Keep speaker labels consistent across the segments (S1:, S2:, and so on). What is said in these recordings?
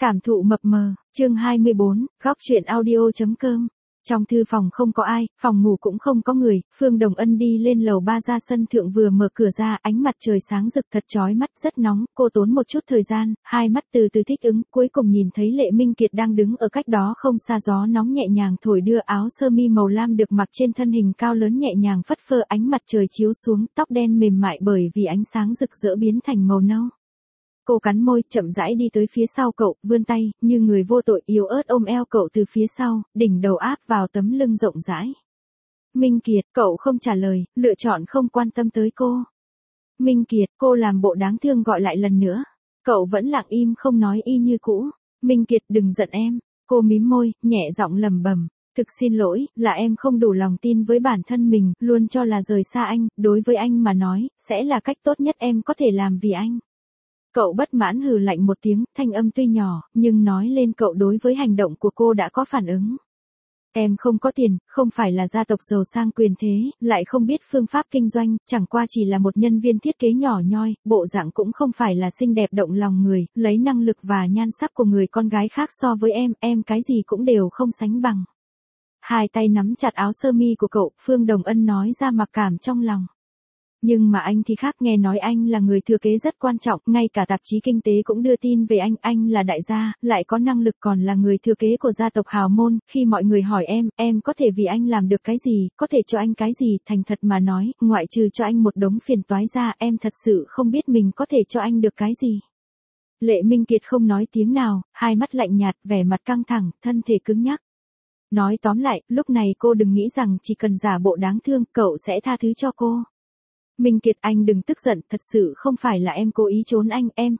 S1: Cảm thụ mập mờ, chương 24, góc chuyện audio.com. Trong thư phòng không có ai, phòng ngủ cũng không có người, Phương Đồng Ân đi lên lầu 3 ra sân thượng vừa mở cửa ra, ánh mặt trời sáng rực thật chói mắt, rất nóng, cô tốn một chút thời gian, hai mắt từ từ thích ứng, cuối cùng nhìn thấy Lệ Minh Kiệt đang đứng ở cách đó không xa, gió nóng nhẹ nhàng thổi đưa áo sơ mi màu lam được mặc trên thân hình cao lớn nhẹ nhàng phất phơ, ánh mặt trời chiếu xuống, tóc đen mềm mại bởi vì ánh sáng rực rỡ biến thành màu nâu. Cô cắn môi, chậm rãi đi tới phía sau cậu, vươn tay, như người vô tội yếu ớt ôm eo cậu từ phía sau, đỉnh đầu áp vào tấm lưng rộng rãi. Minh Kiệt, cậu không trả lời, lựa chọn không quan tâm tới cô. Minh Kiệt, cô làm bộ đáng thương gọi lại lần nữa. Cậu vẫn lặng im không nói y như cũ. Minh Kiệt, đừng giận em. Cô mím môi, nhẹ giọng lẩm bẩm. Thực xin lỗi, là em không đủ lòng tin với bản thân mình, luôn cho là rời xa anh, đối với anh mà nói, sẽ là cách tốt nhất em có thể làm vì anh. Cậu bất mãn hừ lạnh một tiếng, thanh âm tuy nhỏ, nhưng nói lên cậu đối với hành động của cô đã có phản ứng. Em không có tiền, không phải là gia tộc giàu sang quyền thế, lại không biết phương pháp kinh doanh, chẳng qua chỉ là một nhân viên thiết kế nhỏ nhoi, bộ dạng cũng không phải là xinh đẹp động lòng người, lấy năng lực và nhan sắc của người con gái khác so với em cái gì cũng đều không sánh bằng. Hai tay nắm chặt áo sơ mi của cậu, Phương Đồng Ân nói ra mặc cảm trong lòng. Nhưng mà anh thì khác, nghe nói anh là người thừa kế rất quan trọng, ngay cả tạp chí kinh tế cũng đưa tin về anh là đại gia, lại có năng lực còn là người thừa kế của gia tộc hào môn, khi mọi người hỏi em có thể vì anh làm được cái gì, có thể cho anh cái gì, thành thật mà nói, ngoại trừ cho anh một đống phiền toái ra, em thật sự không biết mình có thể cho anh được cái gì. Lệ Minh Kiệt không nói tiếng nào, hai mắt lạnh nhạt, vẻ mặt căng thẳng, thân thể cứng nhắc. Nói tóm lại, lúc này cô đừng nghĩ rằng chỉ cần giả bộ đáng thương, cậu sẽ tha thứ cho cô. Minh Kiệt, anh đừng tức giận, thật sự không phải là em cố ý trốn anh, em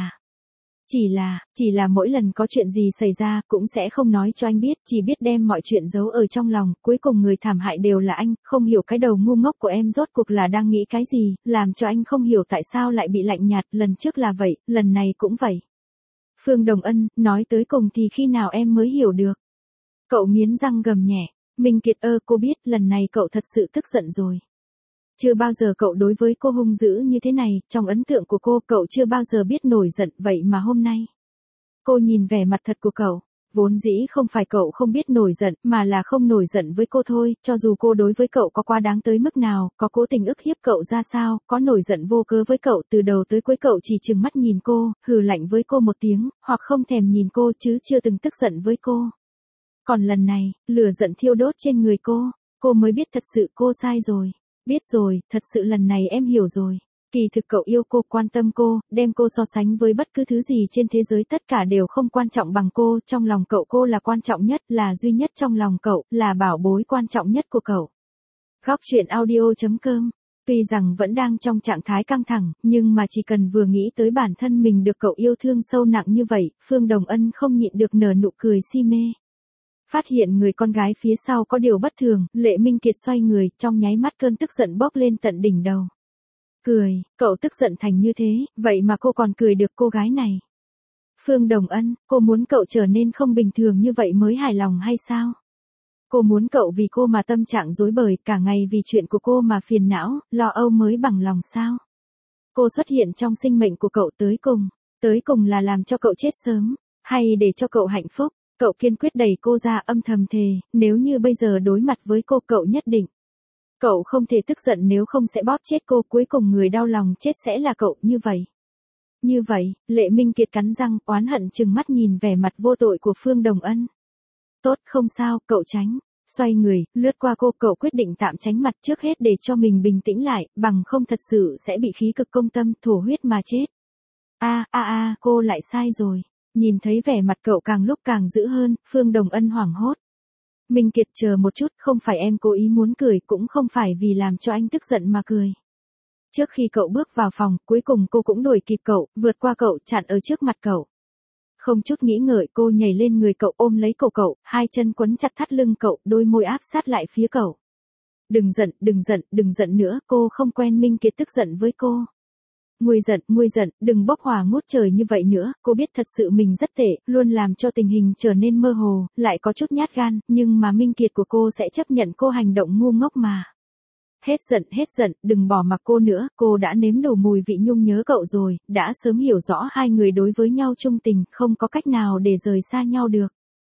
S1: chỉ là mỗi lần có chuyện gì xảy ra, cũng sẽ không nói cho anh biết, chỉ biết đem mọi chuyện giấu ở trong lòng, cuối cùng người thảm hại đều là anh, không hiểu cái đầu ngu ngốc của em rốt cuộc là đang nghĩ cái gì, làm cho anh không hiểu tại sao lại bị lạnh nhạt, lần trước là vậy, lần này cũng vậy. Phương Đồng Ân, nói tới cùng thì khi nào em mới hiểu được? Cậu nghiến răng gầm nhẹ. Minh Kiệt, cô biết, lần này cậu thật sự tức giận rồi. Chưa bao giờ cậu đối với cô hung dữ như thế này, trong ấn tượng của cô, cậu chưa bao giờ biết nổi giận, vậy mà hôm nay. Cô nhìn vẻ mặt thật của cậu, vốn dĩ không phải cậu không biết nổi giận, mà là không nổi giận với cô thôi, cho dù cô đối với cậu có quá đáng tới mức nào, có cố tình ức hiếp cậu ra sao, có nổi giận vô cớ với cậu, từ đầu tới cuối cậu chỉ trừng mắt nhìn cô, hừ lạnh với cô một tiếng, hoặc không thèm nhìn cô chứ chưa từng tức giận với cô. Còn lần này, lửa giận thiêu đốt trên người cô mới biết thật sự cô sai rồi. Biết rồi, thật sự lần này em hiểu rồi. Kỳ thực cậu yêu cô, quan tâm cô, đem cô so sánh với bất cứ thứ gì trên thế giới, tất cả đều không quan trọng bằng cô, trong lòng cậu cô là quan trọng nhất, là duy nhất trong lòng cậu, là bảo bối quan trọng nhất của cậu. Góc chuyện audio.com. Tuy rằng vẫn đang trong trạng thái căng thẳng, nhưng mà chỉ cần vừa nghĩ tới bản thân mình được cậu yêu thương sâu nặng như vậy, Phương Đồng Ân không nhịn được nở nụ cười si mê. Phát hiện người con gái phía sau có điều bất thường, Lệ Minh Kiệt xoay người, trong nháy mắt cơn tức giận bốc lên tận đỉnh đầu. Cười, cậu tức giận thành như thế, vậy mà cô còn cười được cô gái này. Phương Đồng Ân, cô muốn cậu trở nên không bình thường như vậy mới hài lòng hay sao? Cô muốn cậu vì cô mà tâm trạng rối bời, cả ngày vì chuyện của cô mà phiền não, lo âu mới bằng lòng sao? Cô xuất hiện trong sinh mệnh của cậu tới cùng là làm cho cậu chết sớm, hay để cho cậu hạnh phúc? Cậu kiên quyết đẩy cô ra, âm thầm thề, nếu như bây giờ đối mặt với cô, cậu nhất định. Cậu không thể tức giận, nếu không sẽ bóp chết cô, cuối cùng người đau lòng chết sẽ là cậu, như vậy. Như vậy, Lệ Minh Kiệt cắn răng, oán hận trừng mắt nhìn vẻ mặt vô tội của Phương Đồng Ân. Tốt, không sao, cậu tránh. Xoay người, lướt qua cô, cậu quyết định tạm tránh mặt trước hết để cho mình bình tĩnh lại, bằng không thật sự sẽ bị khí cực công tâm, thổ huyết mà chết. Cô lại sai rồi. Nhìn thấy vẻ mặt cậu càng lúc càng dữ hơn, Phương Đồng Ân hoảng hốt. Minh Kiệt, chờ một chút, không phải em cố ý muốn cười, cũng không phải vì làm cho anh tức giận mà cười. Trước khi cậu bước vào phòng, cuối cùng cô cũng đuổi kịp cậu, vượt qua cậu, chặn ở trước mặt cậu. Không chút nghĩ ngợi, cô nhảy lên người cậu, ôm lấy cổ cậu, hai chân quấn chặt thắt lưng cậu, đôi môi áp sát lại phía cậu. Đừng giận nữa, cô không quen Minh Kiệt tức giận với cô. Nguôi giận, đừng bốc hỏa ngút trời như vậy nữa, cô biết thật sự mình rất tệ, luôn làm cho tình hình trở nên mơ hồ, lại có chút nhát gan, nhưng mà Minh Kiệt của cô sẽ chấp nhận cô hành động ngu ngốc mà. Hết giận, đừng bỏ mặc cô nữa, cô đã nếm đủ mùi vị nhung nhớ cậu rồi, đã sớm hiểu rõ hai người đối với nhau chung tình, không có cách nào để rời xa nhau được.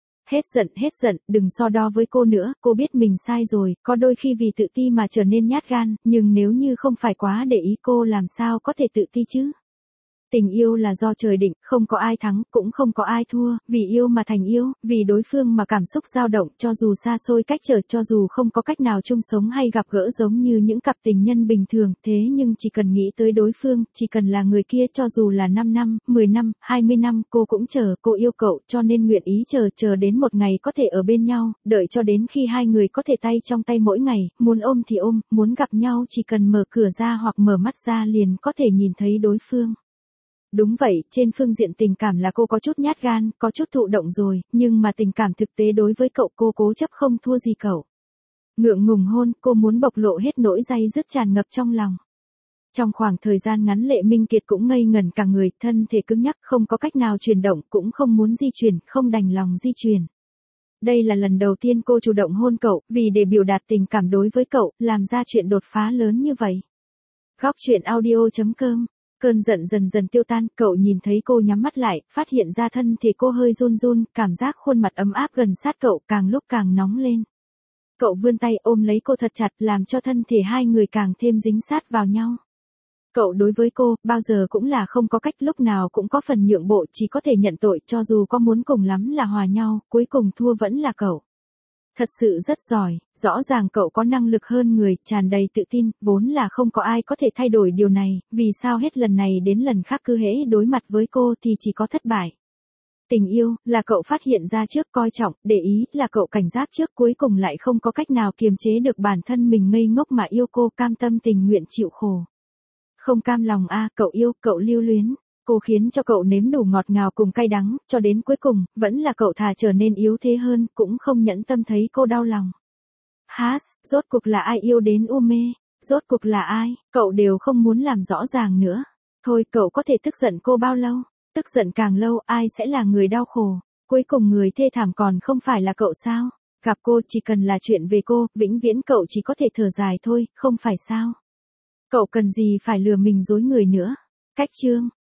S1: Hết giận, đừng so đo với cô nữa, cô biết mình sai rồi, có đôi khi vì tự ti mà trở nên nhát gan, nhưng nếu như không phải quá để ý cô làm sao có thể tự ti chứ. Tình yêu là do trời định, không có ai thắng, cũng không có ai thua, vì yêu mà thành yêu, vì đối phương mà cảm xúc dao động, cho dù xa xôi cách trở, cho dù không có cách nào chung sống hay gặp gỡ giống như những cặp tình nhân bình thường, thế nhưng chỉ cần nghĩ tới đối phương, chỉ cần là người kia, cho dù là 5 năm, 10 năm, 20 năm, cô cũng chờ, cô yêu cậu, cho nên nguyện ý chờ đến một ngày có thể ở bên nhau, đợi cho đến khi hai người có thể tay trong tay mỗi ngày, muốn ôm thì ôm, muốn gặp nhau chỉ cần mở cửa ra hoặc mở mắt ra liền có thể nhìn thấy đối phương. Đúng vậy, trên phương diện tình cảm là cô có chút nhát gan, có chút thụ động rồi, nhưng mà tình cảm thực tế đối với cậu cô cố chấp không thua gì cậu. Ngượng ngùng hôn, cô muốn bộc lộ hết nỗi day dứt tràn ngập trong lòng. Trong khoảng thời gian ngắn Lệ Minh Kiệt cũng ngây ngẩn cả người, thân thể cứng nhắc, không có cách nào chuyển động, cũng không muốn di chuyển, không đành lòng di chuyển. Đây là lần đầu tiên cô chủ động hôn cậu, vì để biểu đạt tình cảm đối với cậu, làm ra chuyện đột phá lớn như vậy. Góc truyện audio.com. Cơn giận dần dần tiêu tan, cậu nhìn thấy cô nhắm mắt lại, phát hiện ra thân thể cô hơi run run, cảm giác khuôn mặt ấm áp gần sát cậu càng lúc càng nóng lên. Cậu vươn tay ôm lấy cô thật chặt, làm cho thân thể hai người càng thêm dính sát vào nhau. Cậu đối với cô, bao giờ cũng là không có cách, lúc nào cũng có phần nhượng bộ, chỉ có thể nhận tội, cho dù có muốn cùng lắm là hòa nhau, cuối cùng thua vẫn là cậu. Thật sự rất giỏi, rõ ràng cậu có năng lực hơn người, tràn đầy tự tin, vốn là không có ai có thể thay đổi điều này, vì sao hết lần này đến lần khác cứ hễ đối mặt với cô thì chỉ có thất bại. Tình yêu, là cậu phát hiện ra trước, coi trọng, để ý, là cậu cảnh giác trước, cuối cùng lại không có cách nào kiềm chế được bản thân mình ngây ngốc mà yêu cô, cam tâm tình nguyện chịu khổ. Không cam lòng cậu yêu, cậu lưu luyến. Cô khiến cho cậu nếm đủ ngọt ngào cùng cay đắng, cho đến cuối cùng, vẫn là cậu thà trở nên yếu thế hơn, cũng không nhẫn tâm thấy cô đau lòng. Rốt cuộc là ai yêu đến u mê? Rốt cuộc là ai? Cậu đều không muốn làm rõ ràng nữa. Thôi, cậu có thể tức giận cô bao lâu? Tức giận càng lâu, ai sẽ là người đau khổ? Cuối cùng người thê thảm còn không phải là cậu sao? Gặp cô chỉ cần là chuyện về cô, vĩnh viễn cậu chỉ có thể thở dài thôi, không phải sao? Cậu cần gì phải lừa mình dối người nữa? Cách chương